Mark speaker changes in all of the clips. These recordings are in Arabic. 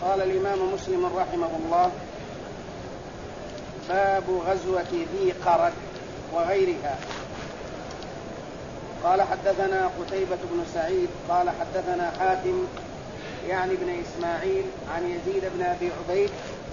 Speaker 1: قال الإمام مسلم رحمه الله: باب غزوة ذي قرد وغيرها. قال: حدثنا قتيبة بن سعيد قال: حدثنا حاتم يعني بن إسماعيل عن يزيد بن أبي عبيد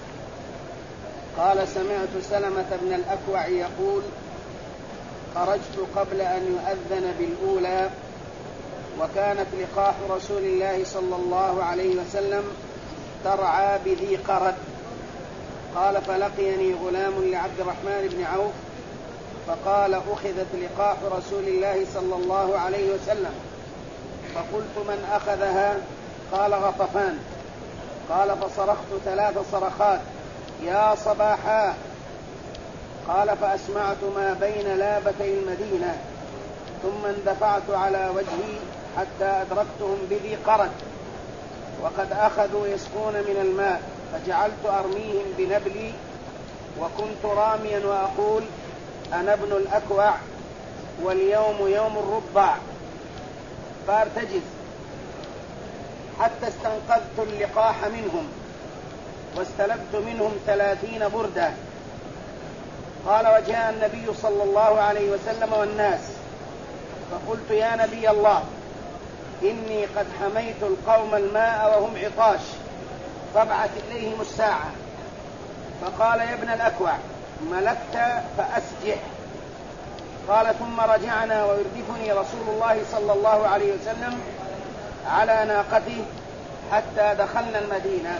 Speaker 1: قال: سمعت سلمة بن الأكوع يقول: خرجت قبل أن يؤذن بالأولى، وكانت لقاح رسول الله صلى الله عليه وسلم ترعى بذي قرد. قال: فلقيني غلام لعبد الرحمن بن عوف فقال: أخذت لقاح رسول الله صلى الله عليه وسلم. فقلت: من أخذها؟ قال: غطفان. قال: فصرخت 3 صرخات: يا صباحا. قال: فأسمعت ما بين لابتي المدينة، ثم اندفعت على وجهي حتى أدركتهم بذي قرد وقد أخذوا يسقون من الماء، فجعلت أرميهم بنبلي، وكنت راميا وأقول: أنا ابن الأكوع واليوم يوم الربع. فارتجز حتى استنقذت اللقاح منهم واستلبت منهم 30 بردة. قال: وجاء النبي صلى الله عليه وسلم والناس، فقلت: يا نبي الله، إني قد حميت القوم الماء وهم عطاش، فابعث إليهم الساعة. فقال: يا ابن الأكوع، ملكت فأسجح. قال: ثم رجعنا ويردفني رسول الله صلى الله عليه وسلم على ناقته حتى دخلنا المدينة.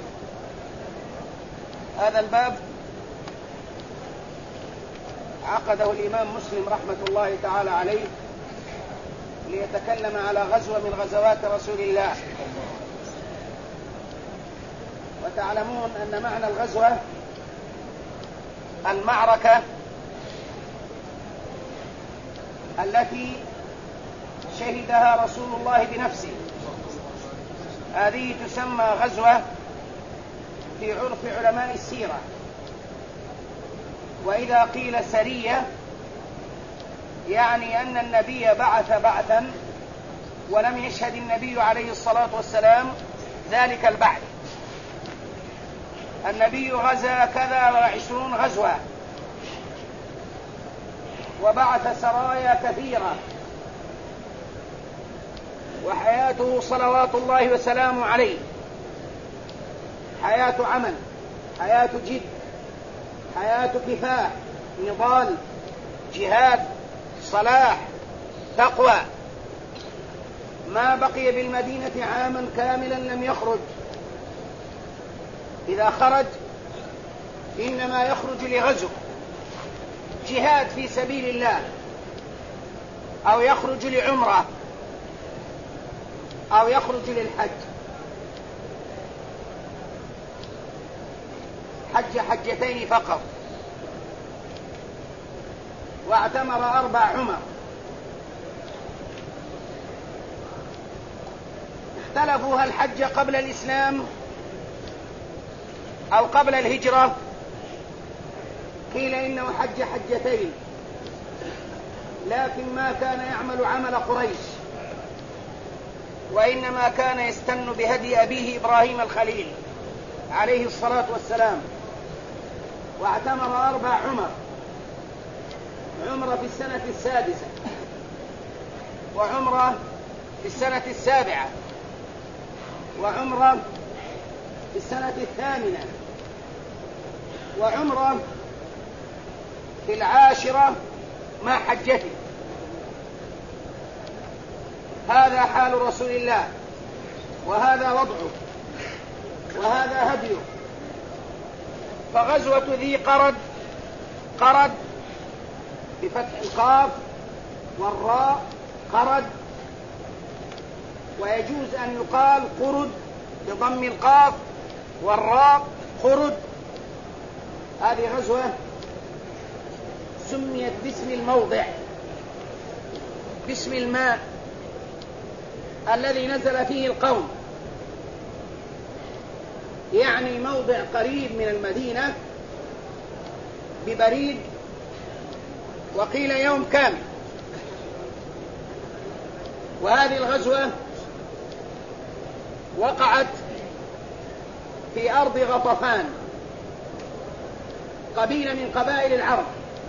Speaker 1: هذا الباب عقده الإمام مسلم رحمة الله تعالى عليه ليتكلم على غزوة من غزوات رسول الله. وتعلمون أن معنى الغزوة المعركة التي شهدها رسول الله بنفسه، هذه تسمى غزوة في عرف علماء السيرة. وإذا قيل سرية يعني أن النبي بعث بعثا ولم يشهد النبي عليه الصلاة والسلام ذلك البعث. النبي غزا 20 غزوة وبعث سرايا كثيرة، وحياته صلوات الله وسلامه عليه حياة عمل، حياة جد، حياة كفاح، نضال، جهاد، صلاح، تقوى. ما بقي بالمدينة عاما كاملا لم يخرج. إذا خرج إنما يخرج لغزو، جهاد في سبيل الله، أو يخرج لعمرة، أو يخرج للحج. حج حجتين فقط، واعتمر 4 عمر. اختلفوا هل حج قبل الإسلام أو قبل الهجرة. قيل إنه حج حجتين، لكن ما كان يعمل عمل قريش، وإنما كان يستن بهدي أبيه إبراهيم الخليل عليه الصلاة والسلام. واعتمر 4 عمر، عمرة في السنة 6، وعمرة في السنة 7، وعمرة في السنة 8، وعمرة في 10 مع حجته. هذا حال رسول الله، وهذا وضعه، وهذا هديه. فغزوة ذي قرد، قرد بفتح القاف والراء قرد، ويجوز أن يقال قرد بضم القاف والراء قرد. هذه غزوة سميت باسم الموضع، باسم الماء الذي نزل فيه القوم، يعني موضع قريب من المدينة ببريد، وقيل يوم كامل. وهذه الغزوة وقعت في أرض غطفان، قبيلة من قبائل العرب.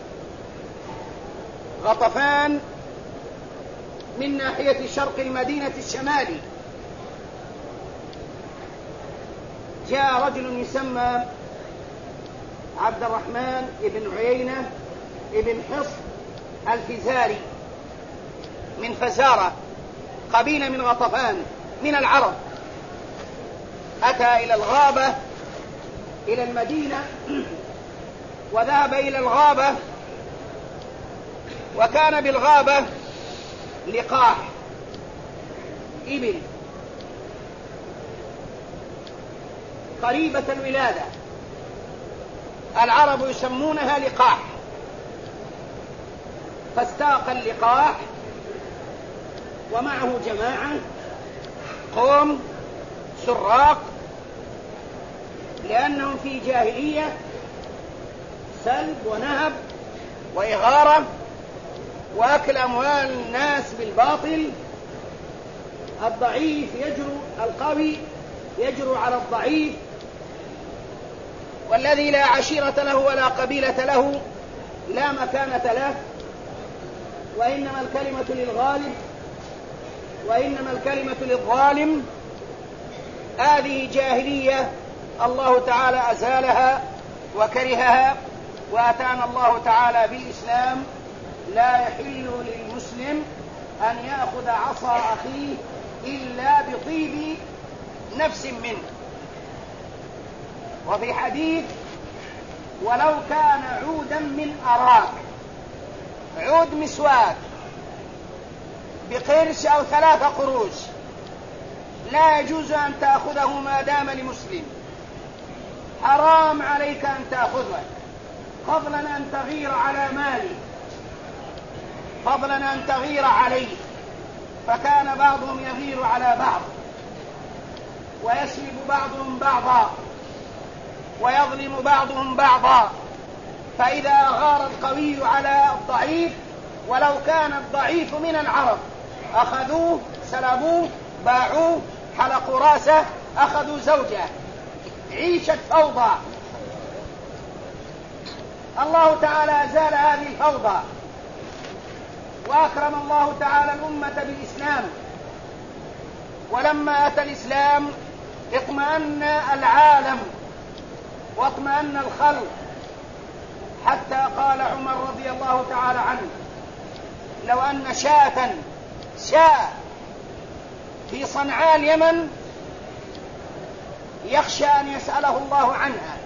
Speaker 1: غطفان من ناحية شرق المدينة الشمالي. جاء رجل يسمى عبد الرحمن بن عيينة بن حصن الفزاري من فزارة، قبيلة من غطفان من العرب. أتى إلى الغابة إلى المدينة، وذهب إلى الغابة، وكان بالغابة لقاح إبل قريبة الولادة، العرب يسمونها لقاح. فاستاق اللقاح ومعه جماعة قوم سراق، لأنهم في جاهلية سلب ونهب وإغارة وأكل أموال الناس بالباطل. الضعيف يجرؤ، القوي يجرؤ على الضعيف، والذي لا عشيرة له ولا قبيلة له لا مكانة له، وإنما الكلمة للغالب وإنما الكلمة للظالم. هذه جاهلية الله تعالى أزالها وكرهها، وأتانا الله تعالى بالإسلام. لا يحل للمسلم أن يأخذ عصا أخيه إلا بطيب نفس منه. وفي حديث: ولو كان عودا من أراك، عود مسواك بقرش أو 3 قروش، لا يجوز أن تأخذه ما دام لمسلم، حرام عليك أن تأخذه، فضلا أن تغير على ماله، فضلا أن تغير عليه. فكان بعضهم يغير على بعض، ويسلب بعضهم بعضا، ويظلم بعضهم بعضا. فإذا غار القوي على الضعيف، ولو كان الضعيف من العرب، أخذوه، سلبوه، باعوه، حلقوا راسه، أخذوا زوجه، عيشت فوضى. الله تعالى أزال هذه الفوضى، وأكرم الله تعالى الأمة بالإسلام. ولما أتى الإسلام اطمأن العالم واطمأن الخلق، حتى قال عمر رضي الله تعالى عنه: لو أن شاة في صنعاء اليمن يخشى أن يسأله الله عنها.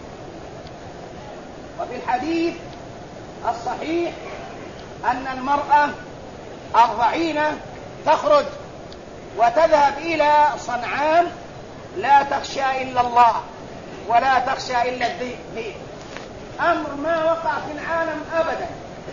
Speaker 1: وفي الحديث الصحيح أن المرأة الضعينة تخرج وتذهب إلى صنعاء لا تخشى إلا الله ولا تخشى إلا الذئب. أمر ما وقع في العالم أبدا.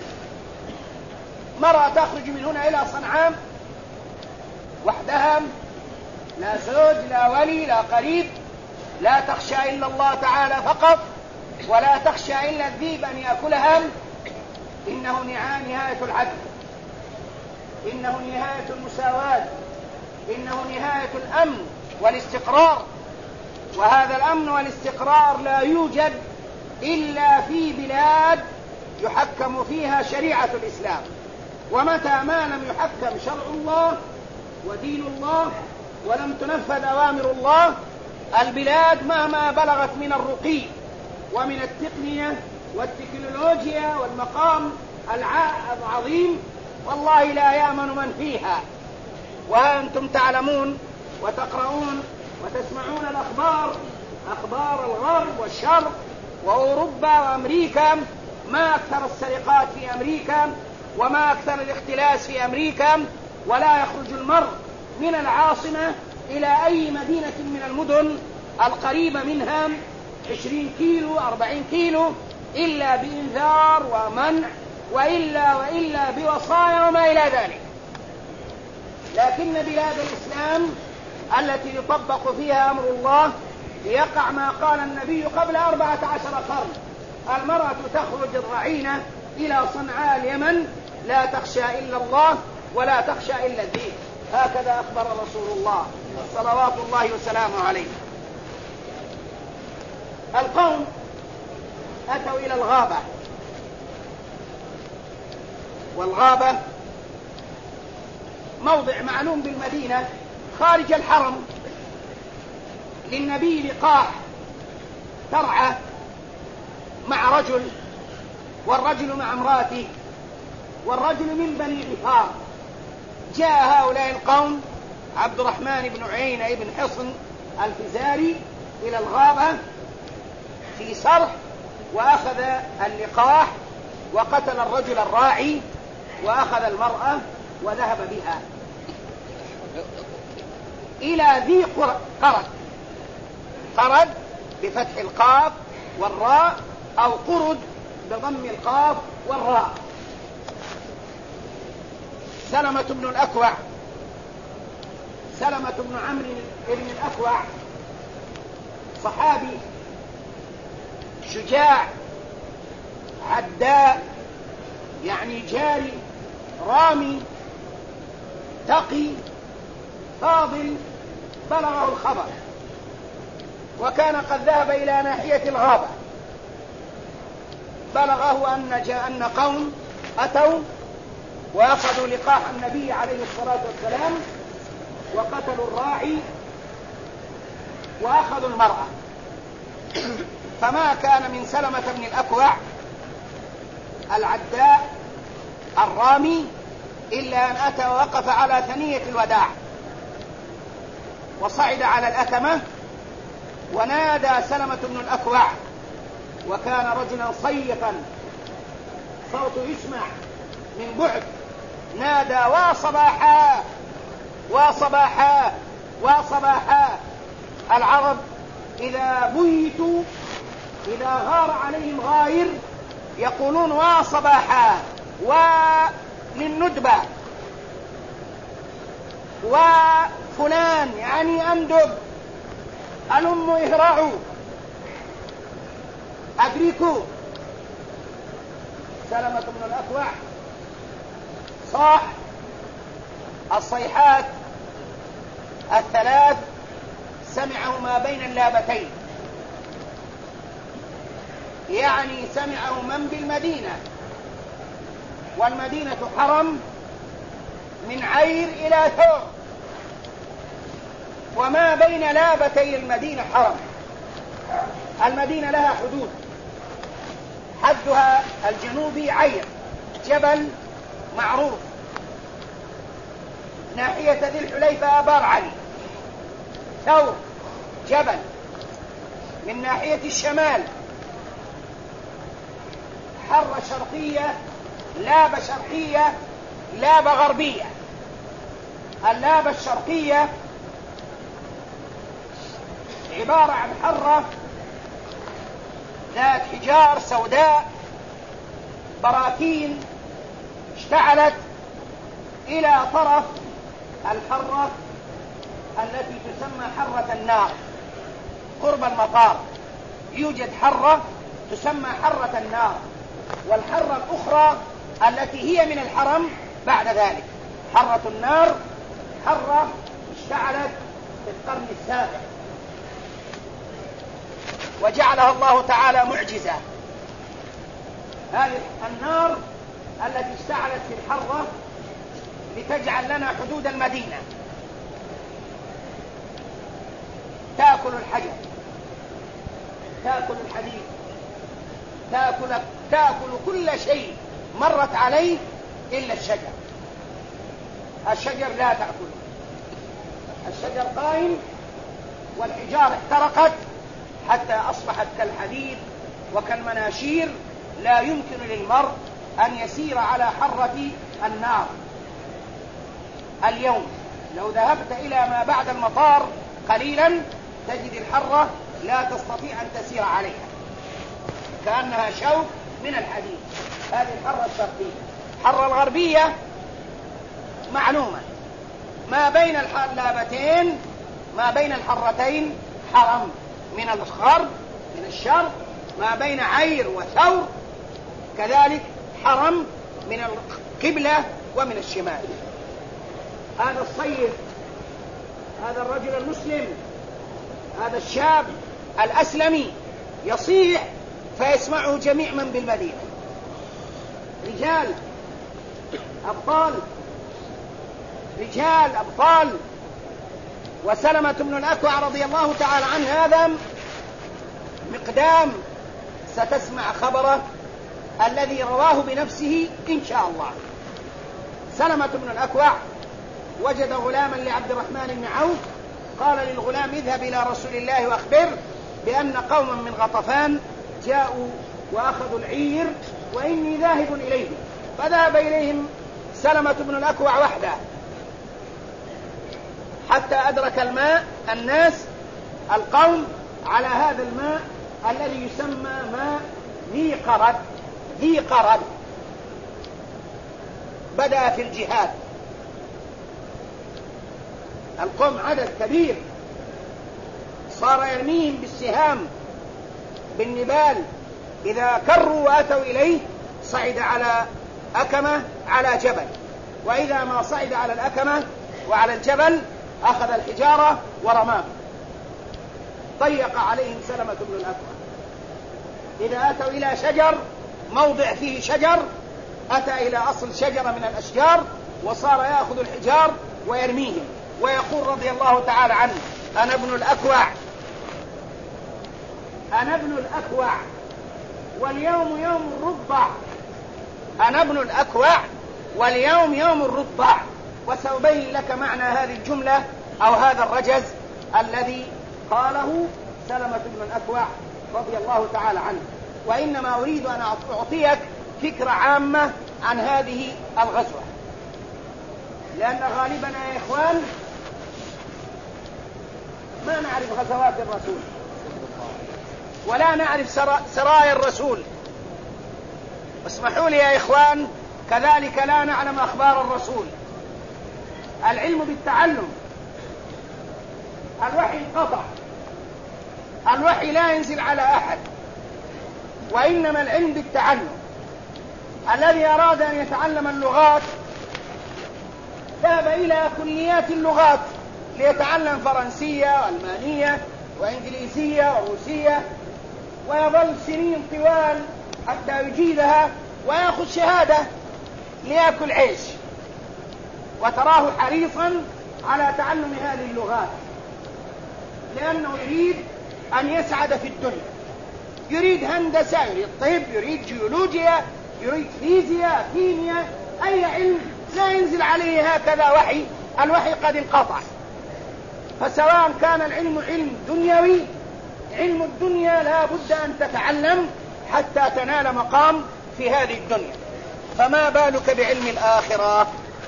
Speaker 1: مرأة تخرج من هنا إلى صنعاء وحدها، لا زوج لا ولي لا قريب، لا تخشى إلا الله تعالى فقط، ولا تخشى إلا الذئب أن يأكلها. إنه نهاية العدل، إنه نهاية المساواة، إنه نهاية الأمن والاستقرار. وهذا الأمن والاستقرار لا يوجد إلا في بلاد يحكم فيها شريعة الإسلام. ومتى ما لم يحكم شرع الله ودين الله ولم تنفذ أوامر الله، البلاد مهما بلغت من الرقي ومن التقنية والتكنولوجيا والمقام العظيم، والله لا يأمن من فيها. وأنتم تعلمون وتقرؤون وتسمعون الأخبار، أخبار الغرب والشرق وأوروبا وأمريكا، ما أكثر السرقات في أمريكا، وما أكثر الاختلاس في أمريكا. ولا يخرج المرء من العاصمة إلى أي مدينة من المدن القريبة منها 20 كيلو 40 كيلو إلا بإنذار ومنع، وإلا بوصايا وما إلى ذلك. لكن بلاد الإسلام التي يطبق فيها أمر الله يقع ما قال النبي قبل 14 قرن: المرأة تخرج الرعينة إلى صنعاء اليمن لا تخشى إلا الله ولا تخشى إلا الدين. هكذا أخبر رسول الله صلوات الله وسلامه عليه. القوم أتوا إلى الغابة، والغابة موضع معلوم بالمدينة خارج الحرم، للنبي لقاح ترعى مع رجل، والرجل مع امرأته، والرجل من بني غفار. جاء هؤلاء القوم عبد الرحمن بن عيينة بن حصن الفزاري إلى الغابة في صرح، وأخذ اللقاح وقتل الرجل الراعي، وأخذ المرأة وذهب بها إلى ذي قرد. قرد بفتح القاف والراء، أو قرد بضم القاف والراء. سلمة بن الأكوع، سلمة بن عمرو بن الأكوع صحابي شجاع عداء، يعني جاري رامي تقي فاضل، بلغه الخبر، وكان قد ذهب إلى ناحية الغابة. بلغه أن قوم أتوا وأخذوا لقاح النبي عليه الصلاة والسلام، وقتلوا الراعي وأخذوا المرأة. فما كان من سلمة بن الأكوع العداء الرامي إلا أن أتى ووقف على ثنية الوداع، وصعد على الأكمة، ونادى سلمة بن الأكوع، وكان رجلا صيتا صوته يسمع من بعد، نادى: وصباحا وصباحا وصباحا. العرب إذا بيتوا، إذا غار عليهم غاير، يقولون وصباحا، وللندبة، وفلان يعني أندب، الأم إهرعوا، أدركوا. سلمة بن الأكوع صاح الصيحات الثلاث، سمعه ما بين اللابتين، يعني سمعه من بالمدينة، والمدينة حرم من عير إلى ثور، وما بين لابتي المدينة حرم. المدينة لها حدود، حدها الجنوبي عير، جبل معروف، ناحية ذي الحليفة آبار علي، ثور جبل. من ناحية الشمال حرة شرقية، لابة شرقية، لابة غربية. اللابة الشرقية عبارة عن حرة ذات حجار سوداء، براكين اشتعلت إلى طرف الحرة التي تسمى حرة النار قرب المطار. يوجد حرة تسمى حرة النار، والحرة الأخرى التي هي من الحرم بعد ذلك. حرة النار حرة اشتعلت في القرن السابع، وجعلها الله تعالى معجزة. هذه النار التي اشتعلت في الحرة لتجعل لنا حدود المدينة، تأكل الحجر، تأكل الحديد، تأكل كل شيء مرت عليه إلا الشجر. الشجر لا تأكله، الشجر قائم، والحجار احترقت حتى أصبحت كالحديد وكالمناشير، لا يمكن للمرء أن يسير على حرة النار. اليوم لو ذهبت إلى ما بعد المطار قليلا تجد الحرة لا تستطيع أن تسير عليها، كأنها شوك من الحديد. هذه الحرة الشرقية. الحرة الغربية معلومة، ما بين اللابتين، ما بين الحرتين حرم، من الغرب من الشرق، ما بين عير وثور كذلك حرم، من القبلة ومن الشمال. هذا الصيد، هذا الرجل المسلم، هذا الشاب الأسلمي يصيح فيسمعه جميع من بالمدينة، رجال أبطال، رجال أبطال. وسلمة بن الأكوع رضي الله تعالى عنه هذا مقدام ستسمع خبره الذي رواه بنفسه إن شاء الله. سلمة بن الأكوع وجد غلاما لعبد الرحمن بن عوف، قال للغلام اذهب إلى رسول الله وأخبر بأن قوما من غطفان جاءوا وأخذوا العير وإني ذاهب إليهم. فذهب إليهم سلمة بن الأكوع وحده حتى أدرك الماء الناس القوم على هذا الماء الذي يسمى ماء ذي قرد. بدأ في الجهاد، القوم عدد كبير، صار يرميهم بالسهام بالنبال، إذا كروا وأتوا إليه صعد على أكمة على جبل، وإذا ما صعد على الأكمة وعلى الجبل أخذ الحجارة ورماه. ضيق عليهم سلمة بن الأكوع، إذا أتوا إلى شجر موضع فيه شجر أتى إلى أصل شجرة من الأشجار وصار يأخذ الحجار ويرميهم، ويقول رضي الله تعالى عنه أنا ابن الأكوع واليوم يوم الرضع، أنا ابن الأكوع واليوم يوم الرضع. وسأبين لك معنى هذه الجملة أو هذا الرجز الذي قاله سلمة بن الأكوع رضي الله تعالى عنه. وإنما أريد أن أعطيك فكرة عامة عن هذه الغزوة، لأن غالبا يا إخوان ما نعرف غزوات الرسول ولا نعرف سرايا الرسول، اسمحوا لي يا إخوان، كذلك لا نعلم أخبار الرسول. العلم بالتعلم، الوحي انقطع، الوحي لا ينزل على أحد، وإنما العلم بالتعلم. الذي أراد أن يتعلم اللغات ذهب إلى كليات اللغات ليتعلم فرنسية وألمانية وإنجليزية وروسية، ويظل سنين طوال حتى يجيدها ويأخذ شهادة ليأكل عيش، وتراه حريصا على تعلم هذه اللغات لأنه يريد أن يسعد في الدنيا، يريد هندسة، يريد طب، يريد جيولوجيا، يريد فيزياء، كيمياء، أي علم لا ينزل عليه هكذا وحي، الوحي قد انقطع. فسواء كان العلم علم دنيوي، علم الدنيا لا بد أن تتعلم حتى تنال مقام في هذه الدنيا، فما بالك بعلم الآخرة؟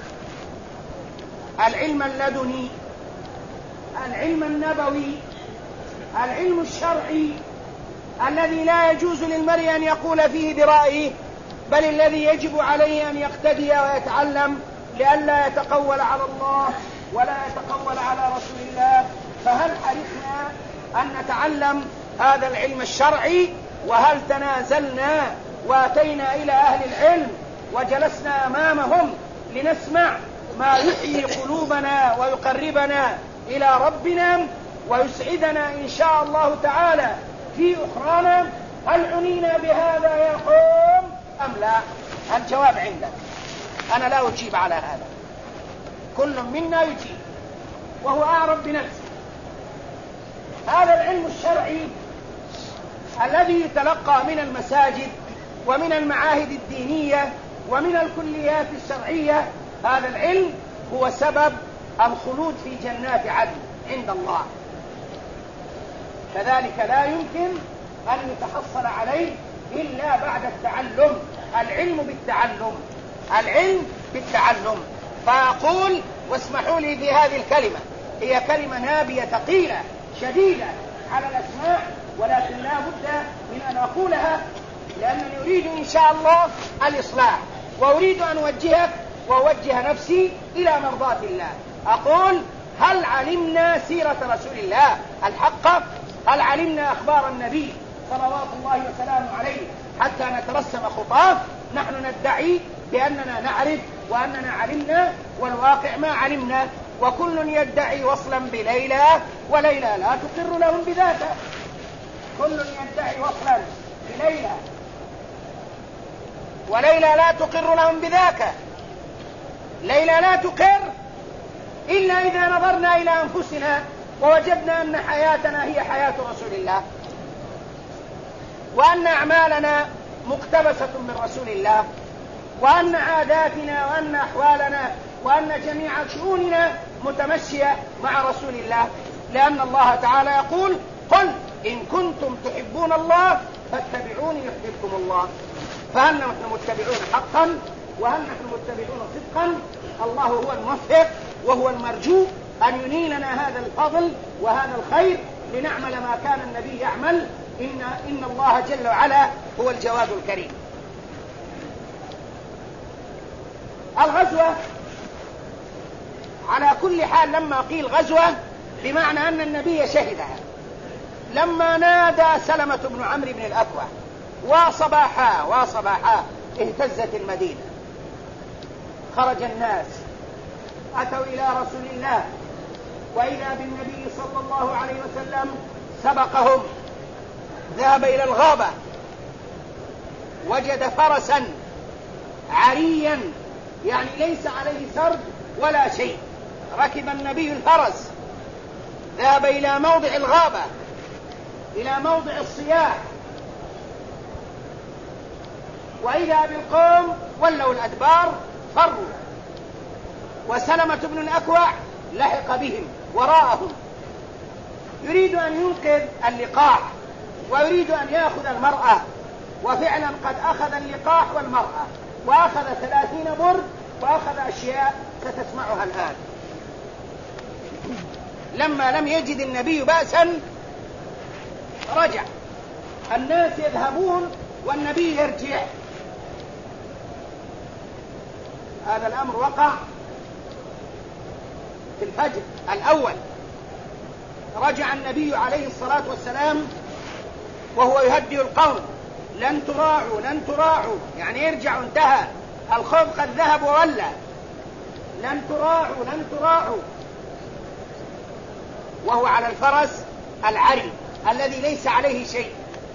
Speaker 1: العلم اللدني، العلم النبوي، العلم الشرعي الذي لا يجوز للمرء أن يقول فيه برأيه، بل الذي يجب عليه أن يقتدي ويتعلم لئلا يتقول على الله ولا يتقول على رسول الله. فهل حرصنا أن نتعلم هذا العلم الشرعي؟ وهل تنازلنا واتينا إلى أهل العلم وجلسنا أمامهم لنسمع ما يحيي قلوبنا ويقربنا إلى ربنا ويسعدنا إن شاء الله تعالى في أخرانا؟ هل عنينا بهذا يا قوم أم لا؟ الجواب عندك، أنا لا أجيب على هذا، كل منا يجيب وهو أعرف بنفسه. هذا العلم الشرعي الذي يتلقى من المساجد ومن المعاهد الدينية ومن الكليات الشرعية، هذا العلم هو سبب الخلود في جنات عدن عند الله، كذلك لا يمكن أن يتحصل عليه إلا بعد التعلم. العلم بالتعلم، العلم بالتعلم. فأقول، واسمحوا لي في هذه الكلمة، هي كلمة نابية ثقيلة شديدة على الأسماع، ولكن لا بد من أن أقولها، لأنني أريد إن شاء الله الإصلاح، وأريد أن أوجهك وأوجه نفسي إلى مرضاة الله. أقول: هل علمنا سيرة رسول الله الحقة؟ هل علمنا أخبار النبي صلوات الله وسلامه عليه حتى نترسم خطاه؟ نحن ندعي بأننا نعرف وأننا علمنا، والواقع ما علمنا، وكل يدعي وصلا بليلى وليلى لا تقر لهم بذاته. كل يدعي وصلا بليلى، وليلى لا تقر لهم بذاك. ليلى لا تقر إلا إذا نظرنا إلى أنفسنا ووجدنا أن حياتنا هي حياة رسول الله، وأن أعمالنا مقتبسة من رسول الله، وأن عاداتنا وأن أحوالنا وأن جميع شؤوننا متمشية مع رسول الله، لأن الله تعالى يقول: قل إن كنتم تحبون الله فاتبعوني يحببكم الله. فهل نحن متبعون حقا؟ وهل نحن متبعون صدقا؟ الله هو الموفق وهو المرجو أن ينيلنا هذا الفضل وهذا الخير لنعمل ما كان النبي يعمل. إن الله جل وعلا هو الجواد الكريم. الغزوة على كل حال، لما قيل غزوة بمعنى أن النبي شهدها. لما نادى سلمة بن عمرو بن الأكوع وصباحا اهتزت المدينة، خرج الناس أتوا إلى رسول الله، وإذا بالنبي صلى الله عليه وسلم سبقهم، ذهب إلى الغابة، وجد فرسا عريا، يعني ليس عليه سرج ولا شيء. ركب النبي الفرس، ذهب إلى موضع الغابة، إلى موضع الصياح، وإذا بالقوم ولوا الأدبار فروا، وسلمة بن الأكوع لحق بهم وراءهم، يريد أن ينقذ اللقاح ويريد أن يأخذ المرأة، وفعلا قد أخذ اللقاح والمرأة، وأخذ 30 برد، وأخذ أشياء ستسمعها الآن. لما لم يجد النبي بأسا رجع، الناس يذهبون والنبي يرجع. هذا الأمر وقع في الفجر الأول. رجع النبي عليه الصلاة والسلام وهو يهدئ القوم: لن تراعوا، يعني ارجعوا، انتهى الخوف، قد ذهب وولى، لن تراعوا، وهو على الفرس العري الذي ليس عليه شيء.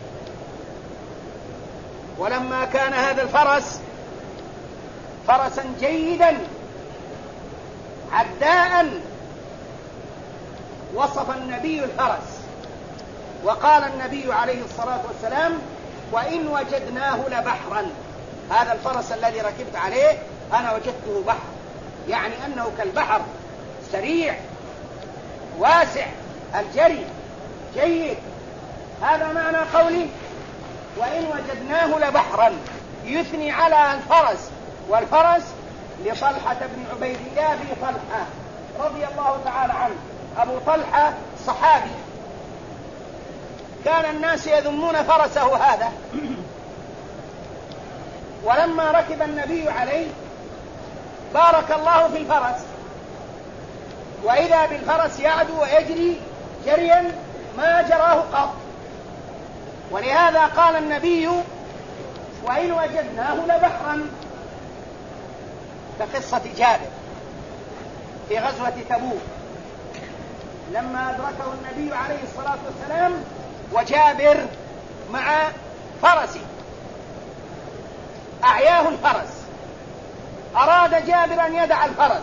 Speaker 1: ولما كان هذا الفرس فرسا جيدا عداء، وصف النبي الفرس وقال النبي عليه الصلاة والسلام: وإن وجدناه لبحرا. هذا الفرس الذي ركبت عليه أنا وجدته بحر، يعني أنه كالبحر، سريع واسع الجري جيد. هذا معنى قوله وإن وجدناه لبحرا، يثني على الفرس، والفرس لطلحة بن عبيد الله بن طلحة رضي الله تعالى عنه. أبو طلحة صحابي، كان الناس يذمون فرسه هذا، ولما ركب النبي عليه بارك الله في الفرس، وإذا بالفرس يعدو ويجري جريا ما جراه قط. ولهذا قال النبي: وإن وجدناه لبحرا، كقصة جابر في غزوة تبوك، لما أدركه النبي عليه الصلاة والسلام وجابر مع فرسه، أعياه الفرس، أراد جابر أن يدع الفرس،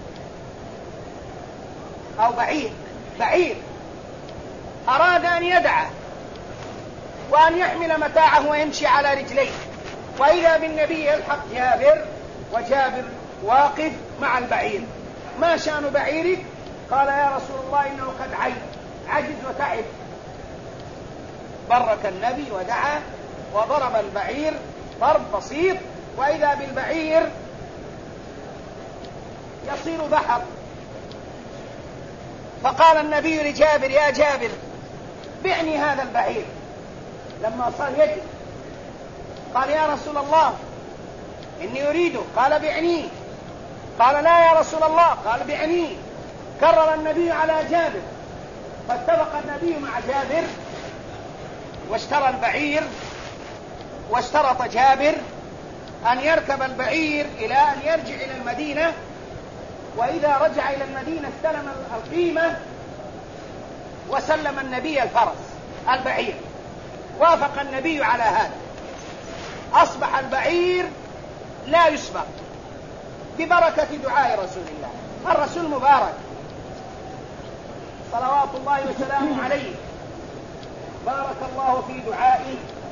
Speaker 1: أو بعير أراد أن يدعه وأن يحمل متاعه ويمشي على رجليه، وإذا بالنبي يلحق جابر، وجابر واقف مع البعير. ما شأن بعيرك؟ قال: يا رسول الله إنه قد عجز وتعب. برك النبي ودعا وضرب البعير ضرب بسيط، وإذا بالبعير يصير بحر. فقال النبي لجابر: يا جابر بعني هذا البعير. لما صار يجري قال: يا رسول الله إني أريده. قال: بعنيه. قال: لا يا رسول الله. قال: بعنيه. كرر النبي على جابر، فاتفق النبي مع جابر واشترى البعير، واشترط جابر أن يركب البعير إلى أن يرجع إلى المدينة، وإذا رجع إلى المدينة استلم القيمة وسلم النبي الفرس البعير. وافق النبي على هذا، أصبح البعير لا يسبق ببركة دعاء رسول الله. الرسول مبارك صلوات الله وسلامه عليه، بارك الله في دعائه،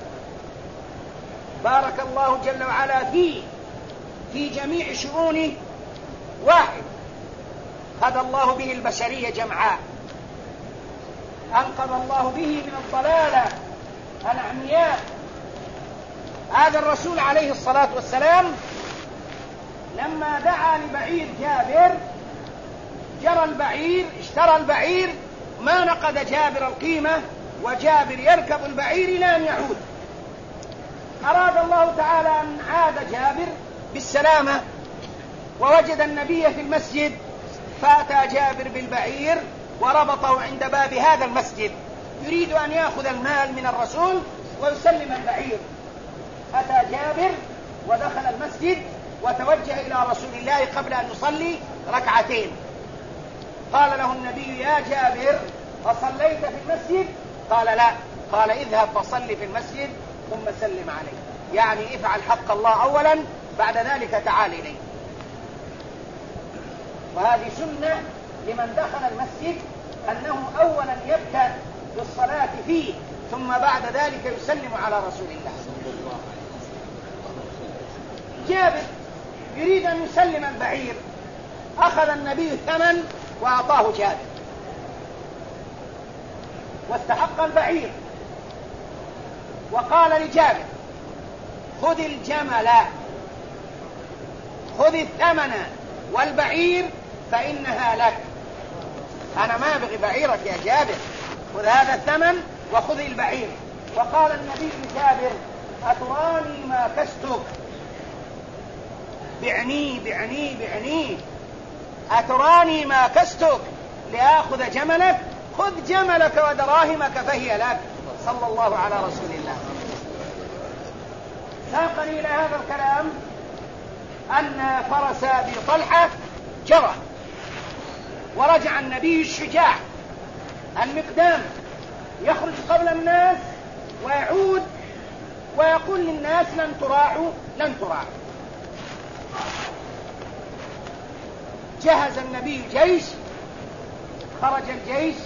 Speaker 1: بارك الله جل وعلا فيه في جميع شؤونه. واحد هدى الله به البشرية جمعاء، أنقذ الله به من الضلالة العمياء. هذا الرسول عليه الصلاة والسلام لما دعا لبعير جابر، جرى البعير، اشترى البعير، ما نقد جابر القيمة، وجابر يركب البعير إلى أن يعود. أراد الله تعالى أن عاد جابر بالسلامة، ووجد النبي في المسجد، فأتى جابر بالبعير وربطه عند باب هذا المسجد، يريد أن يأخذ المال من الرسول ويسلم البعير. أتى جابر ودخل المسجد وتوجه إلى رسول الله قبل أن يصلي ركعتين. قال له النبي: يا جابر، أصليت في المسجد؟ قال: لا. قال: اذهب فصل في المسجد ثم سلم عليه، يعني افعل حق الله أولا، بعد ذلك تعال إليه. وهذه سنة لمن دخل المسجد، أنه أولا يبدأ بالصلاة فيه، ثم بعد ذلك يسلم على رسول الله. جابر يريد أن يسلم البعير، أخذ النبي الثمن وأعطاه جابر، واستحق البعير، وقال لجابر: خذ الجمل، خذ الثمن والبعير فإنها لك. أنا ما أبغي بعيرك يا جابر، خذ هذا الثمن وخذ البعير. وقال النبي لجابر: أتراني ما كستك؟ بعني بعني بعني، أتراني ما كستك لآخذ جملك؟ خذ جملك ودراهمك فهي لك. صلى الله على رسول الله. ساقني إلى هذا الكلام أن فرس أبي طلحة جرى، ورجع النبي الشجاع المقدام يخرج قبل الناس ويعود ويقول للناس: لن تراعوا لن تراعوا. جهز النبي الجيش، خرج الجيش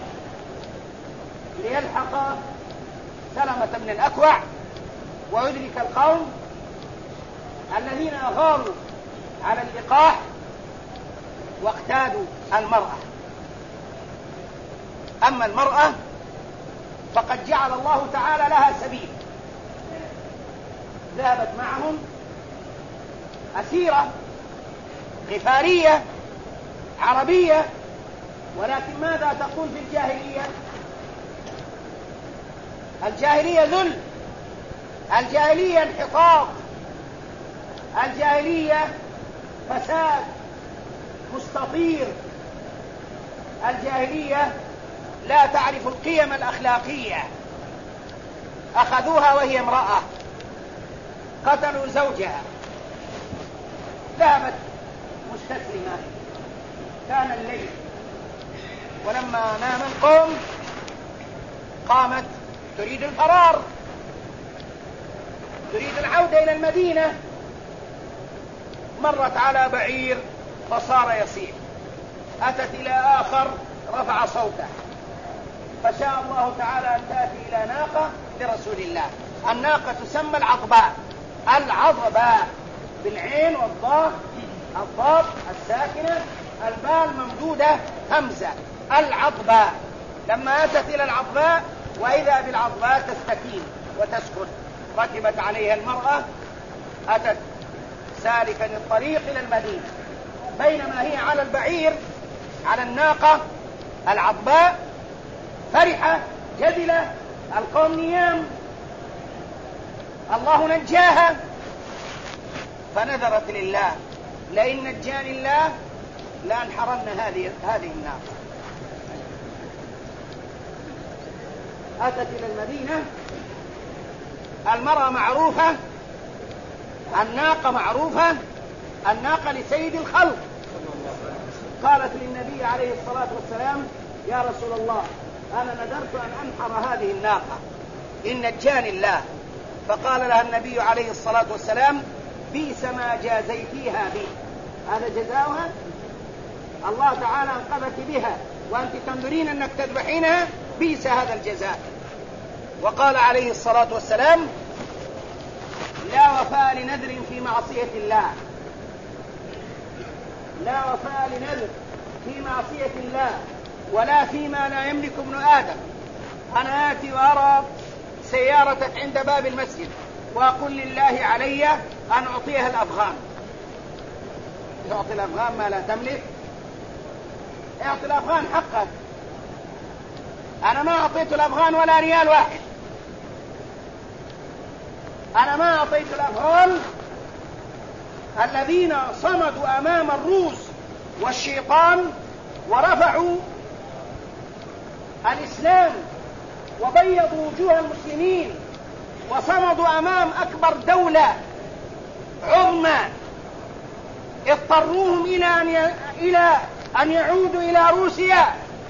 Speaker 1: ليلحق سلمة بن الأكوع ويدرك القوم الذين أغاروا على اللقاح واقتادوا المرأة. أما المرأة فقد جعل الله تعالى لها سبيل، ذهبت معهم أسيرة غفارية عربية، ولكن ماذا تقول في الجاهلية؟ الجاهلية ذل، الجاهلية انحطاط، الجاهلية فساد مستطير، الجاهلية لا تعرف القيم الأخلاقية. أخذوها وهي امرأة، قتلوا زوجها، ذهبت مستسلمة. كان الليل، ولما نام القوم قامت تريد الفرار، تريد العودة إلى المدينة. مرت على بعير فصار يصيح، أتت إلى آخر رفع صوته، فشاء الله تعالى أن تأتي إلى ناقة لرسول الله. الناقة تسمى العضباء، العضباء بالعين والضاء، الضاد الساكنة، الباء الممدودة همزة، العضباء. لما أتت إلى العضباء وإذا بالعضباء تستكين وتسكت، ركبت عليها المرأة، أتت سالكا الطريق إلى المدينة. بينما هي على البعير على الناقة العضباء فرحة جدلة، القوم نيام، الله نجاها، فنذرت لله: لئن نجاني الله لأنحرن هذه الناقة. أتت إلى المدينة، المرأة معروفة، الناقة معروفة، الناقة لسيد الخلق. قالت للنبي عليه الصلاة والسلام: يا رسول الله، أنا نذرت أن أنحر هذه الناقة، إن نجاني الله. فقال لها النبي عليه الصلاة والسلام بئس ما جازيتيها به، هذا جزاؤها؟ الله تعالى انقذك بها وأنت تنظرين أنك تذبحينها، بئس هذا الجزاء. وقال عليه الصلاة والسلام لا وفاء لنذر في معصية الله، لا وفاء لنذر في معصية الله ولا فيما لا يملك ابن آدم. أنا آتي وأرى سيارة عند باب المسجد وأقول لله علي أن أعطيها الأفغان. تعطي الأفغان ما لا تملك؟ اعطي الأفغان حقك. أنا ما أعطيت الأفغان ولا ريال واحد، أنا ما أعطيت الأفغان الذين صمدوا أمام الروس والشيطان ورفعوا الإسلام وبيضوا وجوه المسلمين وصمدوا أمام أكبر دولة عظمى اضطروهم إلى أن يعودوا إلى روسيا،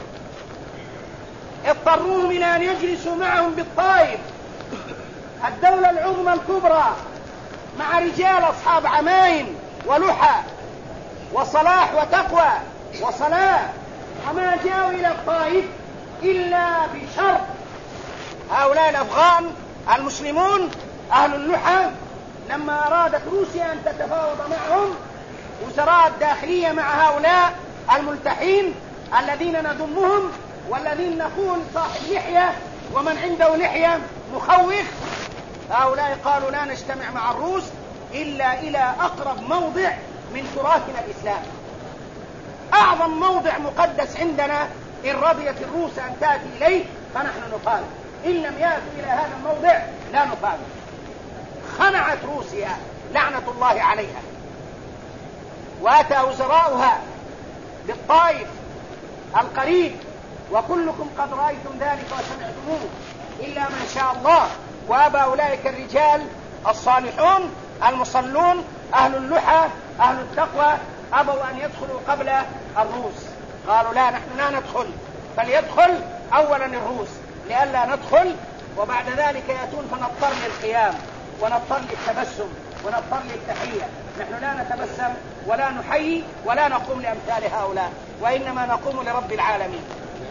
Speaker 1: اضطروهم إلى أن يجلسوا معهم بالطائف، الدولة العظمى الكبرى، مع رجال أصحاب عمايم ولحى وصلاح وتقوى وصلاة، وما جاءوا إلى الطائف إلا بشرط. هؤلاء الأفغان المسلمون أهل اللحى لما أرادت روسيا أن تتفاوض معهم وزراء الداخلية مع هؤلاء الملتحين الذين نذمهم والذين نقول صاحب لحية ومن عنده لحية مخوخ، هؤلاء قالوا لا نجتمع مع الروس إلا إلى أقرب موضع من تراثنا الإسلام، أعظم موضع مقدس عندنا، إن رضيت الروس أن تأتي إليه فنحن نقال، إن لم يأتوا إلى هذا الموضع لا نقال. خنعت روسيا لعنة الله عليها، وأتى وزراؤها بالطائف القريب، وكلكم قد رأيتم ذلك وسمعتموه إلا من شاء الله، وأبى أولئك الرجال الصالحون المصلون أهل اللحى أهل التقوى أبوا أن يدخلوا قبل الروس، قالوا لا نحن لا ندخل، فليدخل أولا الروس لئلا ندخل وبعد ذلك يأتون فنضطر للقيام ونضطر للتبسم ونضطر للتحية. نحن لا نتبسم ولا نحيي ولا نقوم لأمثال هؤلاء، وإنما نقوم لرب العالمين.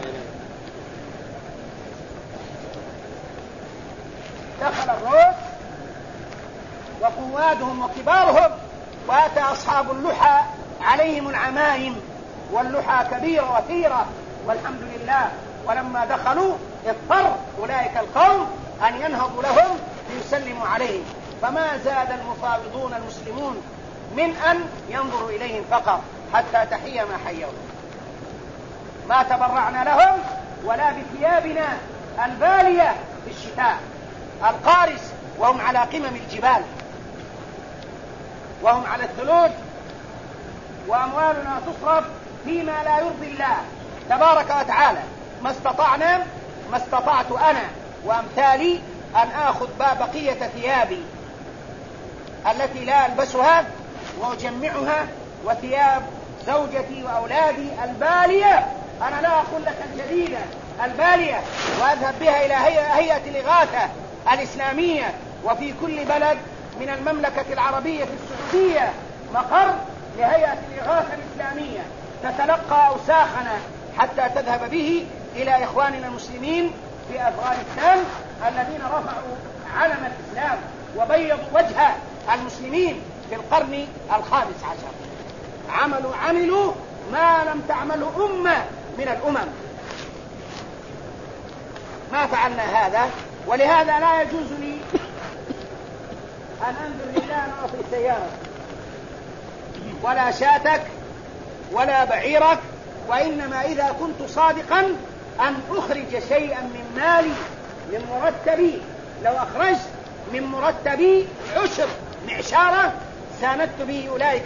Speaker 1: دخل الروس وقوادهم وكبارهم، وأتى أصحاب اللحى عليهم العمائم، واللحى كبيرة وثيرة والحمد لله. ولما دخلوا اضطر أولئك القوم أن ينهضوا لهم ليسلموا عليهم، فما زاد المفاوضون المسلمون من أن ينظروا إليهم فقط حتى تحية ما حيوا، ما تبرعنا لهم ولا بثيابنا البالية في الشتاء القارس وهم على قمم الجبال وهم على الثلوج، وأموالنا تصرف فيما لا يرضي الله تبارك وتعالى. ما استطعت أنا وأمثالي أن آخذ بقية ثيابي التي لا ألبسها وأجمعها وثياب زوجتي وأولادي البالية، أنا لا أقول لك الجديدة البالية، وأذهب بها إلى هيئة الإغاثة الإسلامية، وفي كل بلد من المملكة العربية السعودية مقر لهيئة الإغاثة الإسلامية تتلقى أوساخنا حتى تذهب به إلى إخواننا المسلمين في أفغانستان الذين رفعوا علم الإسلام وبيضوا وجه المسلمين في القرن الخامس عشر. عملوا ما لم تعمله أمة من الأمم، ما فعلنا هذا. ولهذا لا يجوز لي أن أنذر لله أن أعطي سيارة ولا شاتك ولا بعيرك، وإنما إذا كنت صادقا أن أخرج شيئا من مالي من مرتبي، لو أخرجت من مرتبي عشر معشارة ساندت به أولئك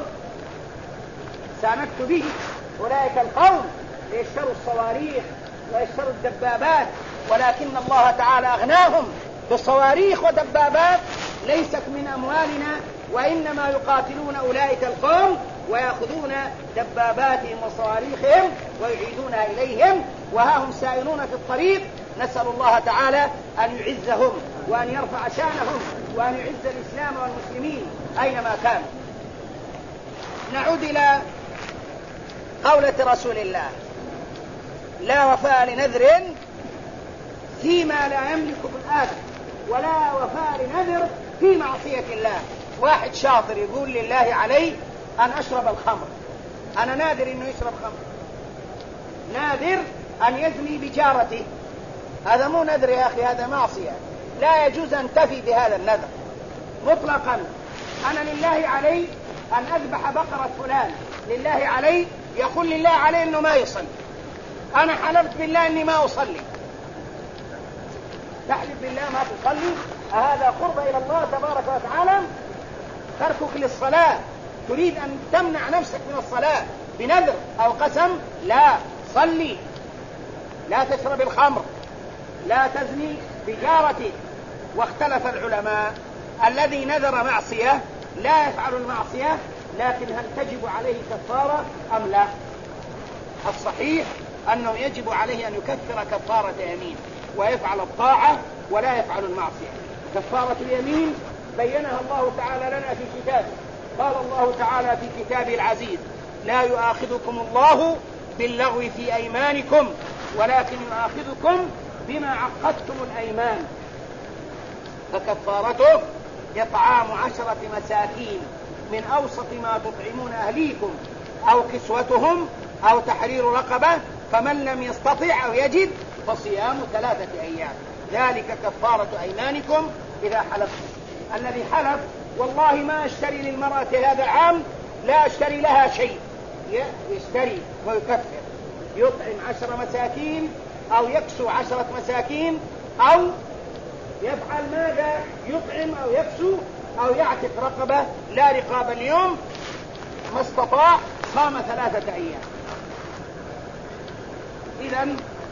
Speaker 1: القوم ليشتروا الصواريخ ويشتروا الدبابات، ولكن الله تعالى أغناهم بصواريخ ودبابات ليست من أموالنا، وإنما يقاتلون أولئك القوم ويأخذون دباباتهم وصواريخهم ويعيدونها إليهم، وها هم سائرون في الطريق نسأل الله تعالى أن يعزهم وأن يرفع شانهم وأن يعز الإسلام والمسلمين أينما كانوا. نعود إلى قولة رسول الله: لا وفاء لنذر فيما لا يملك ابن آدم، ولا وفاء لنذر في معصية الله. واحد شاطر يقول لله علي أن أشرب الخمر، أنا نادر أنه يشرب خمر، نادر أن يزني بجارته، هذا مو نذر يا أخي، هذا معصية، لا يجوز أن تفي بهذا النذر مطلقا. أنا لله علي أن أذبح بقرة فلان، لله علي، يقول لله علي أنه ما يصلي، أنا حلفت بالله أني ما أصلي، تحلف بالله ما تصلي، هذا قرب إلى الله تبارك وتعالى. تركك للصلاة، تريد أن تمنع نفسك من الصلاة بنذر أو قسم، لا، صلي، لا تشرب الخمر، لا تزني بجارتك. واختلف العلماء: الذي نذر معصية لا يفعل المعصية، لكن هل تجب عليه كفارة أم لا؟ الصحيح أنه يجب عليه أن يكفر كفارة يمين ويفعل الطاعة ولا يفعل المعصية. كفارة اليمين بينها الله تعالى لنا في كتابه، قال الله تعالى في كتابه العزيز: لا يؤاخذكم الله باللغو في أيمانكم ولكن يؤاخذكم بما عقدتم الأيمان، فكفارته إطعام 10 مساكين من أوسط ما تطعمون أهليكم أو كسوتهم أو تحرير رقبة، فمن لم يستطع أو يجد فصيام 3 أيام، ذلك كفارة أيمانكم إذا حلفتم. الذي حلف والله ما أشتري للمرأة هذا العام، لا أشتري لها شيء، يشتري ويكفر، يطعم 10 مساكين أو يكسو 10 مساكين، أو يفعل ماذا؟ يطعم أو يكسو أو يعتق رقبة، لا رقاب اليوم، ما استطاع صام 3 أيام. إذن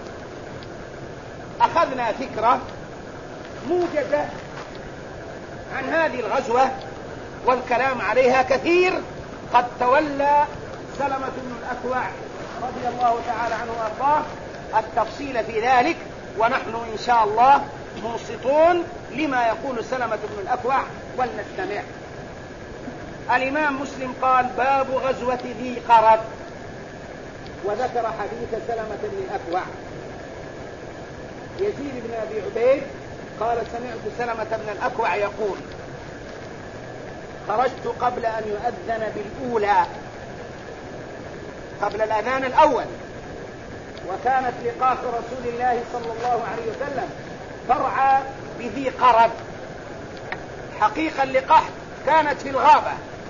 Speaker 1: أخذنا فكرة موجزة عن هذه الغزوة، والكلام عليها كثير. قد تولى سلمة بن الأكوع رضي الله تعالى عنه وأرضاه التفصيل في ذلك، ونحن إن شاء الله منصتون لما يقول سلمة بن الأكوع، ولنستمع. الإمام مسلم قال: باب غزوة ذي قرد، وذكر حديث سلمة بن الأكوع. يزيد بن أبي عبيد قال: سمعت سلمة بن الأكوع يقول: خرجت قبل أن يؤذن بالأولى، قبل الأذان الأول، وكانت لقاح رسول الله صلى الله عليه وسلم ترعى بذي قرد. حقيقة اللقاح كانت في الغابة،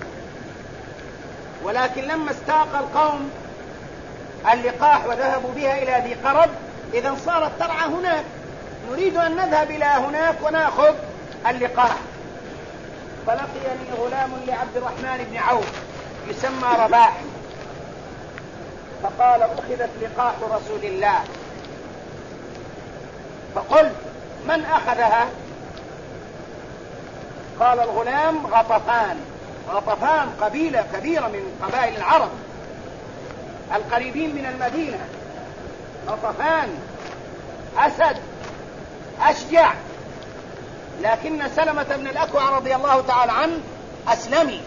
Speaker 1: ولكن لما استاق القوم اللقاح وذهبوا بها إلى ذي قرد، إذن صارت ترعى هناك، نريد أن نذهب إلى هناك ونأخذ اللقاح. فلقيني غلام لعبد الرحمن بن عوف يسمى رباح، فقال: أخذت لقاح رسول الله. فقلت: من أخذها؟ قال الغلام: غطفان. غطفان قبيلة كبيرة من قبائل العرب القريبين من المدينة. غطفان أسد أشجع، لكن سلمة بن الأكوع رضي الله تعالى عنه أسلمي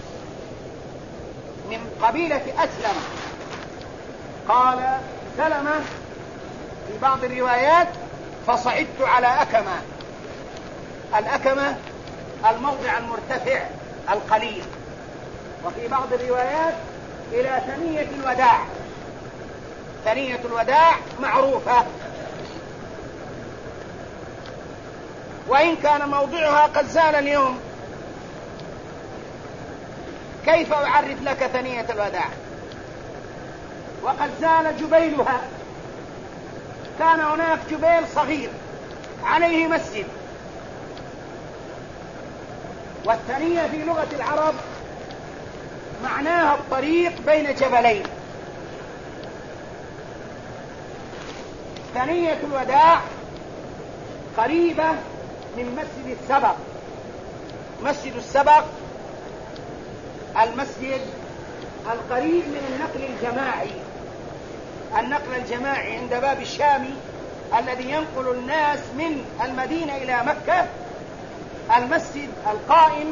Speaker 1: من قبيلة أسلم. قال سلمة في بعض الروايات: فصعدت على أكمة. الأكمة الموضع المرتفع القليل، وفي بعض الروايات إلى ثنية الوداع. ثنية الوداع معروفة، وإن كان موضعها قد زال اليوم. كيف أعرف لك ثنية الوداع وقد زال جبيلها؟ كان هناك جبيل صغير عليه مسجد، والثنية في لغة العرب معناها الطريق بين جبلين. ثنية الوداع قريبة من مسجد السبق. مسجد السبق المسجد القريب من النقل الجماعي. النقل الجماعي عند باب الشامي الذي ينقل الناس من المدينة إلى مكة، المسجد القائم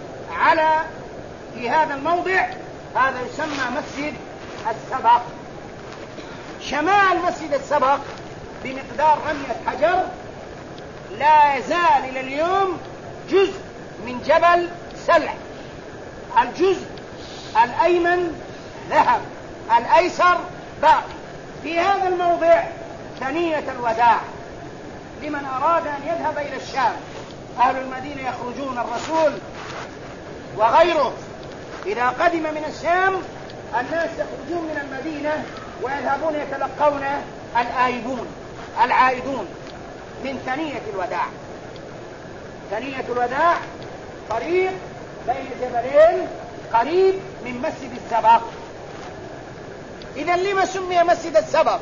Speaker 1: في هذا الموضع هذا يسمى مسجد السبق. شمال مسجد السبق بمقدار رمية حجر لا يزال إلى اليوم جزء من جبل سلع. الجزء الأيمن ذهب، الأيسر باقي. في هذا الموضع ثنية الوداع لمن أراد أن يذهب إلى الشام. أهل المدينة يخرجون، الرسول وغيره إذا قدم من الشام الناس يخرجون من المدينة ويذهبون يتلقون العائدون من ثنية الوداع. ثنية الوداع طريق بين جبلين قريب من مسجد السبق. إذن لما سمي مسجد السبق؟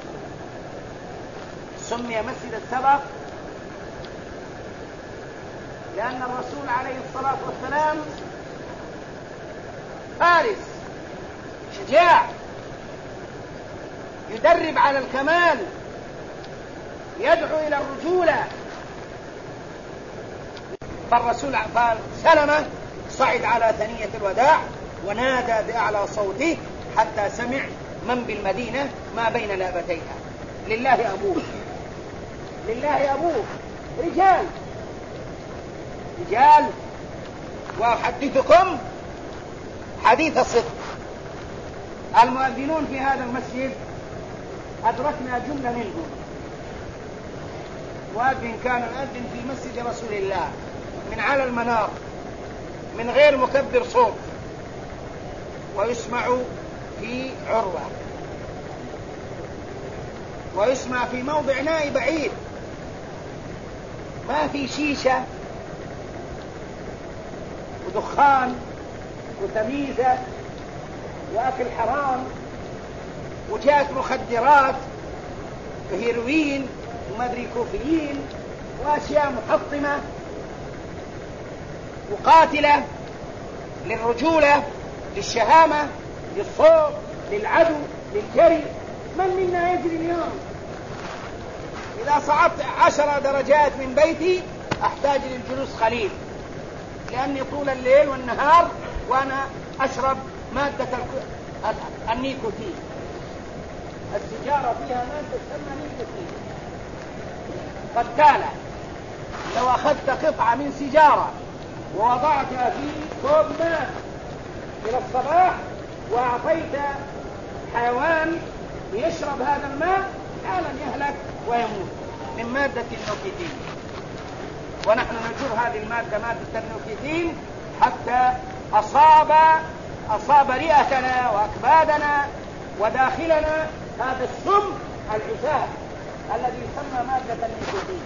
Speaker 1: سمي مسجد السبق لأن الرسول عليه الصلاة والسلام فارس شجاع يدرب على الكمال، يدعو إلى الرجولة. فالرسول سلمة صعد على ثنية الوداع ونادى بأعلى صوته حتى سمع من بالمدينة ما بين لابتيها: لله أبوك، لله أبوك. رجال. وأحدثكم حديث الصدق، المؤذنون في هذا المسجد أدركنا جملة منهم. مؤذن كان يؤذن في مسجد رسول الله من على المنار من غير مكبر صوت، ويسمع في عروة، ويسمع في موضع نائي بعيد، ما في شيشة ودخان وتمييزة وأكل حرام وجاءت مخدرات وهيروين ومدري كوفيين وأشياء محطمة وقاتلة للرجولة، للشهامة، للصوت، للعدو، للجري. من منا يجري اليوم؟ إذا صعدت 10 درجات من بيتي أحتاج للجلوس قليل، لأني طول الليل والنهار وأنا أشرب مادة النيكوتين. السيجارة فيها مادة تسمى نيكوتين قتالة. لو أخذت قطعة من سيجارة ووضعتها في كوب ماء إلى الصباح وأعطيت حيوان يشرب هذا الماء حالا يهلك ويموت من مادة النيكوتين. ونحن نجر هذه المادة، مادة النيكوتين، حتى أصاب رئتنا وأكبادنا وداخلنا هذا السم العساف الذي يسمى مادة النيكوتين.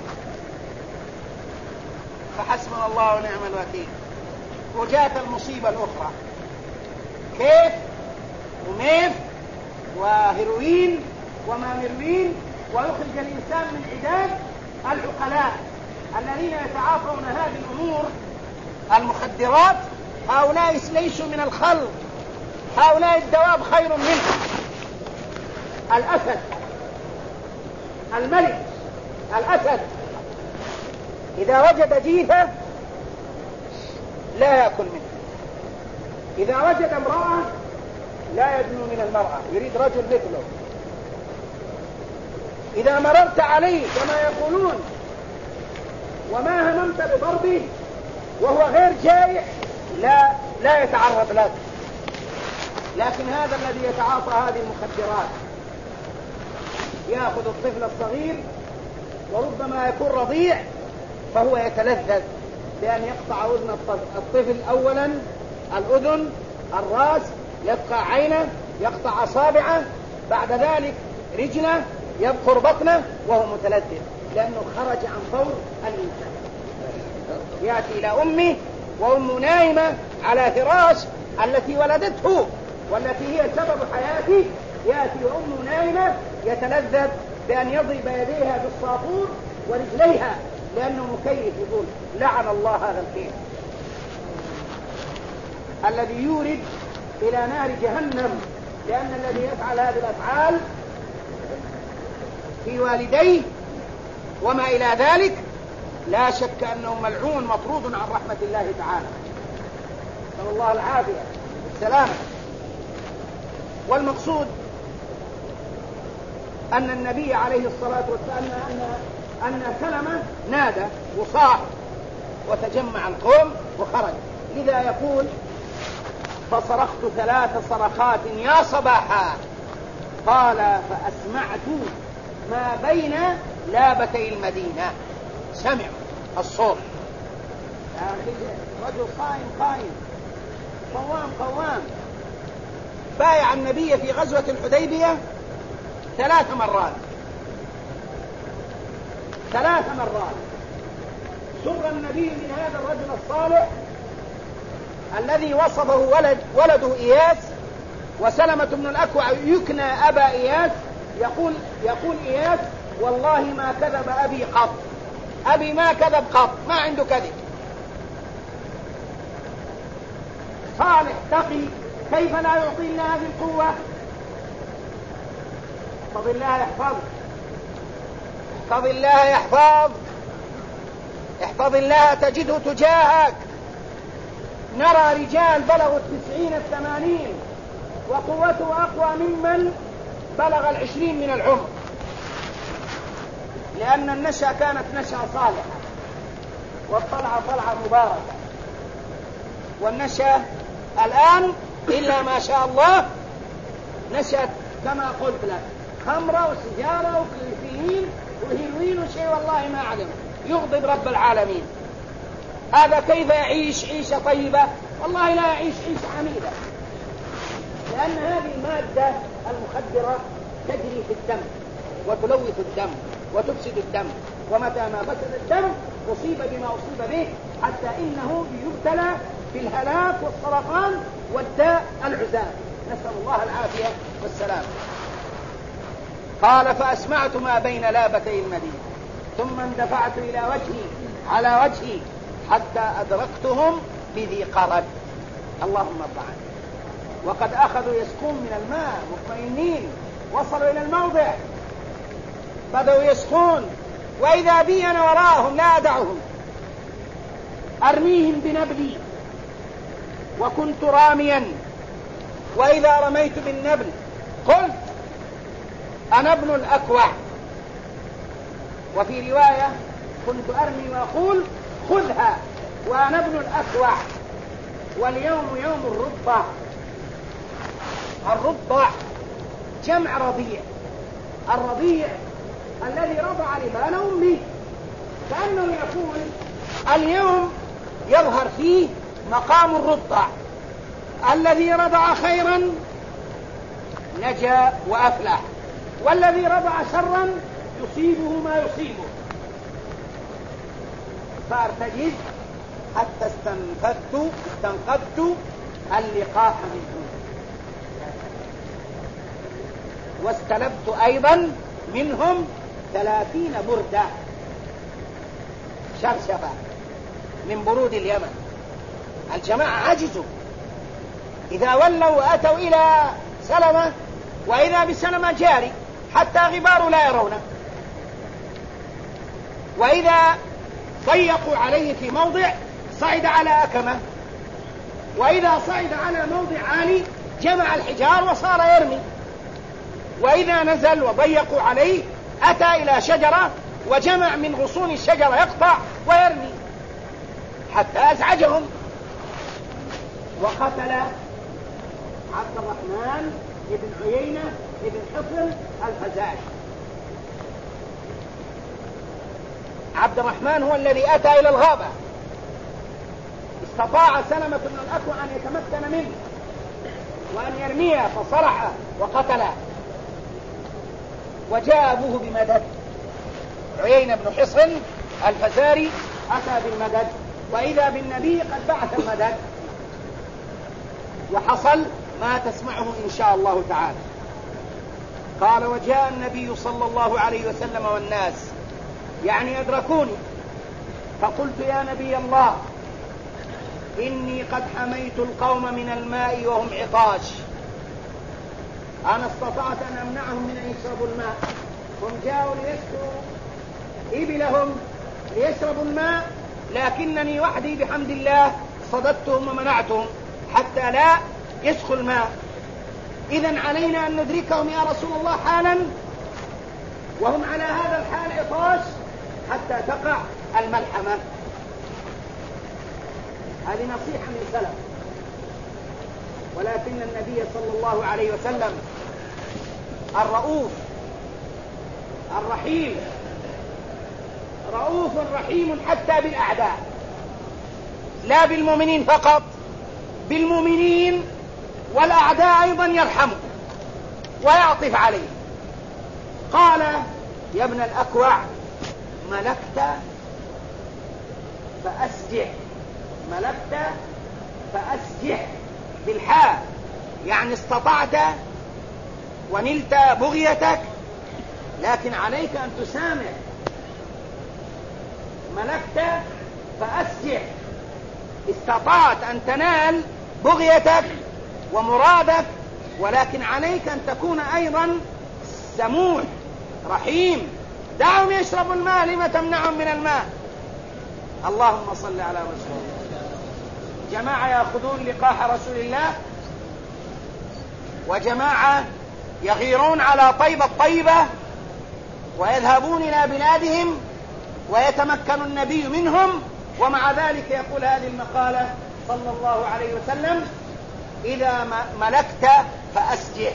Speaker 1: فحسبنا الله ونعم الوكيل. وجاءت المصيبة الأخرى، كيف وميف وهيروين وماميروين، ويخرج الإنسان من عداد العقلاء الذين يتعاطون هذه الأمور المخدرات. هؤلاء ليسوا من الخلق، هؤلاء الدواب خير منهم. الأسد، الملك الأسد إذا وجد جيفة لا يأكل منه، إذا وجد امرأة لا يدنو من المرأة، يريد رجل مثله. إذا مررت عليه كما يقولون وما هممت بضربه وهو غير جائع لا يتعرض لك. لكن هذا الذي يتعاطى هذه المخدرات يأخذ الطفل الصغير وربما يكون رضيع، فهو يتلذذ بأن يقطع أذن الطفل أولا، الأذن، الرأس، يبقى عينه، يقطع أصابعه، بعد ذلك رجله، يبقر بطنه وهو متلذذ لأنه خرج عن طور الإنسان. يأتي إلى أمه وأمه نائمة على فراش التي ولدته والتي هي سبب حياته، يأتي وأمه نائمة يتلذذ بأن يضرب يديها بالصابون ورجليها لأنه مكيف. يقول لعن الله هذا الخير الذي يورد إلى نار جهنم، لأن الذي يفعل هذه الأفعال في والديه وما إلى ذلك، لا شك أنه ملعون مطرود عن رحمة الله تعالى، نسأل الله العافية والسلامة. والمقصود أن النبي عليه الصلاة والسلام أن سلمة نادى وصاح وتجمع القوم وخرج. لذا يقول: فصرخت 3 صرخات يا صباحا، قال: فأسمعت ما بين لابتي المدينة. سمعوا الصوت، رجل قائم قوام بايع النبي في غزوة الحديبية 3 مرات. سر النبي من هذا الرجل الصالح الذي وصفه ولده إياس، وسلمة بن الأكوع يكنى أبا إياس. يقول إياس: والله ما كذب أبي قط، أبي ما كذب قط، ما عنده كذب. صالح تقي، كيف لا يعطي الله هذه القوة؟ احفظ الله يحفظك، احفظ الله يحفظك، احفظ الله تجده تجاهك. نرى رجال بلغوا 90 80 وقوته أقوى ممن بلغ 20 من العمر، لأن النشأة كانت نشأة صالحة، والطلعة طلعة مباركة. والنشأة الآن إلا ما شاء الله نشأت كما قلت لك، خمرة وسجارة وكليفين وهيروين وشيء والله ما أعلم، يغضب رب العالمين. هذا كيف يعيش عيشة طيبة؟ والله لا يعيش عيشة حميدة، لأن هذه المادة المخدرة تجري في الدم وتلوث الدم وتفسد الدم، ومتى ما فسد الدم أصيب بما أصيب به، حتى إنه يبتلى بالهلاك والسرطان والداء العزاب، نسأل الله العافية والسلام. قال: فأسمعت ما بين لابتي المدينة، ثم اندفعت إلى على وجهي حتى أدركتهم بذي قرد. اللهم ارض عنه. وقد أخذوا يسقون من الماء مطمئنين، وصلوا إلى الموضع بدأوا يسقون، وإذا بي أنا وراءهم لا أدعهم، أرميهم بنبلي، وكنت راميا، وإذا رميت بالنبل قلت: أنا ابن الأكوع. وفي رواية: كنت أرمي وأقول: خذها وأنا ابن الأكوع. واليوم يوم الرضع. الرضع جمع رضيع، الرضيع الذي رضع لبان أمه، كأنه يقول اليوم يظهر فيه مقام الرضع، الذي رضع خيرا نجا وأفلح، والذي رضع شرا يصيبه ما يصيبه. فارتجز حتى استنقذت اللقاح منه، واستلبت أيضا منهم 30 بردة شرشفة من برود اليمن. الجماعة عجزوا، إذا ولوا وأتوا إلى سلمة وإذا بسلمة جاري حتى غبار لا يرونه، وإذا ضيقوا عليه في موضع صعد على أكمة، وإذا صعد على موضع عالي جمع الحجار وصار يرمي، وإذا نزل وضيقوا عليه أتى إلى شجرة وجمع من غصون الشجرة يقطع ويرمي حتى أزعجهم. وقتل عبد الرحمن بن عيينة بن حصن الفزاري. عبد الرحمن هو الذي أتى إلى الغابة، استطاع سلمة بن الأكوع أن يتمكن منه وأن يرميه، فصرح وقتله. وجاء أبوه بمدد، عيينة بن حصن الفزاري أتى بالمدد، وإذا بالنبي قد بعث المدد، وحصل ما تسمعه إن شاء الله تعالى. قال: وجاء النبي صلى الله عليه وسلم والناس يعني أدركوني، فقلت: يا نبي الله، إني قد حميت القوم من الماء وهم عطاش، أنا استطعت أن أمنعهم من أن يشربوا الماء، هم جاءوا ليسقوا إبلهم ليشربوا الماء، لكنني وحدي بحمد الله صددتهم ومنعتهم حتى لا يسخوا الماء. إذن علينا أن ندركهم يا رسول الله حالا وهم على هذا الحال عطاش حتى تقع الملحمة. هذه نصيحة من سلف، ولكن النبي صلى الله عليه وسلم الرؤوف الرحيم، رؤوف رحيم حتى بالأعداء، لا بالمؤمنين فقط، بالمؤمنين والأعداء أيضا يرحمه ويعطف عليه. قال: يا ابن الأكوع ملكت فأسجع، ملكت فأسجع بالحاء، يعني استطعت ونلت بغيتك، لكن عليك أن تسامح. ملكت فأسجع، استطعت أن تنال بغيتك ومرادك، ولكن عليك أن تكون أيضا سموح رحيم. دعهم يشربوا الماء، لما تمنعهم من الماء؟ اللهم صل على رسول الله. جماعة يأخذون لقاح رسول الله، وجماعة يغيرون على طيبة ويذهبون إلى بلادهم ويتمكن النبي منهم، ومع ذلك يقول هذه المقالة صلى الله عليه وسلم: إذا ملكت فأسجح.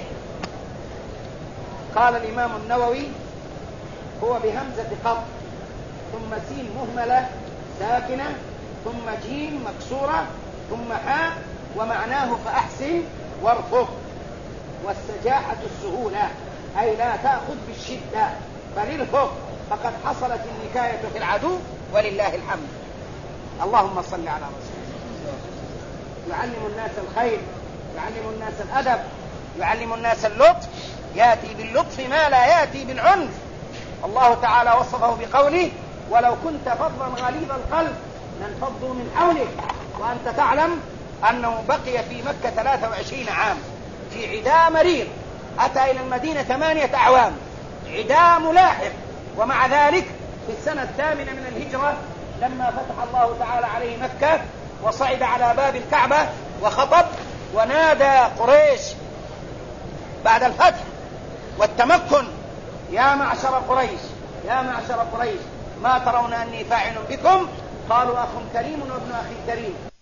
Speaker 1: قال الإمام النووي: هو بهمزة قط ثم سين مهملة ساكنة ثم جيم مكسورة ثم حاء، ومعناه فأحسن وارفق. والسجاحة السهولة، أي لا تأخذ بالشدة بل ارفق، فقد حصلت النكاية في العدو ولله الحمد. اللهم صل على رسول الله. يعلم الناس الخير، يعلم الناس الأدب، يعلم الناس اللطف، يأتي باللطف ما لا يأتي بالعنف. الله تعالى وصفه بقوله: ولو كنت فظا غليظ القلب لانفضوا من حولك. وأنت تعلم أنه بقي في مكة 23 عام في عداء مرير، أتى إلى المدينة 8 أعوام، عداء ملاحق، ومع ذلك في السنة 8 من الهجرة لما فتح الله تعالى عليه مكة وصعد على باب الكعبة وخطب ونادى قريش بعد الفتح والتمكن: يا معشر قريش، يا معشر قريش، ما ترون أني فاعل بكم؟ قالوا: أخ كريم وابن أخي كريم.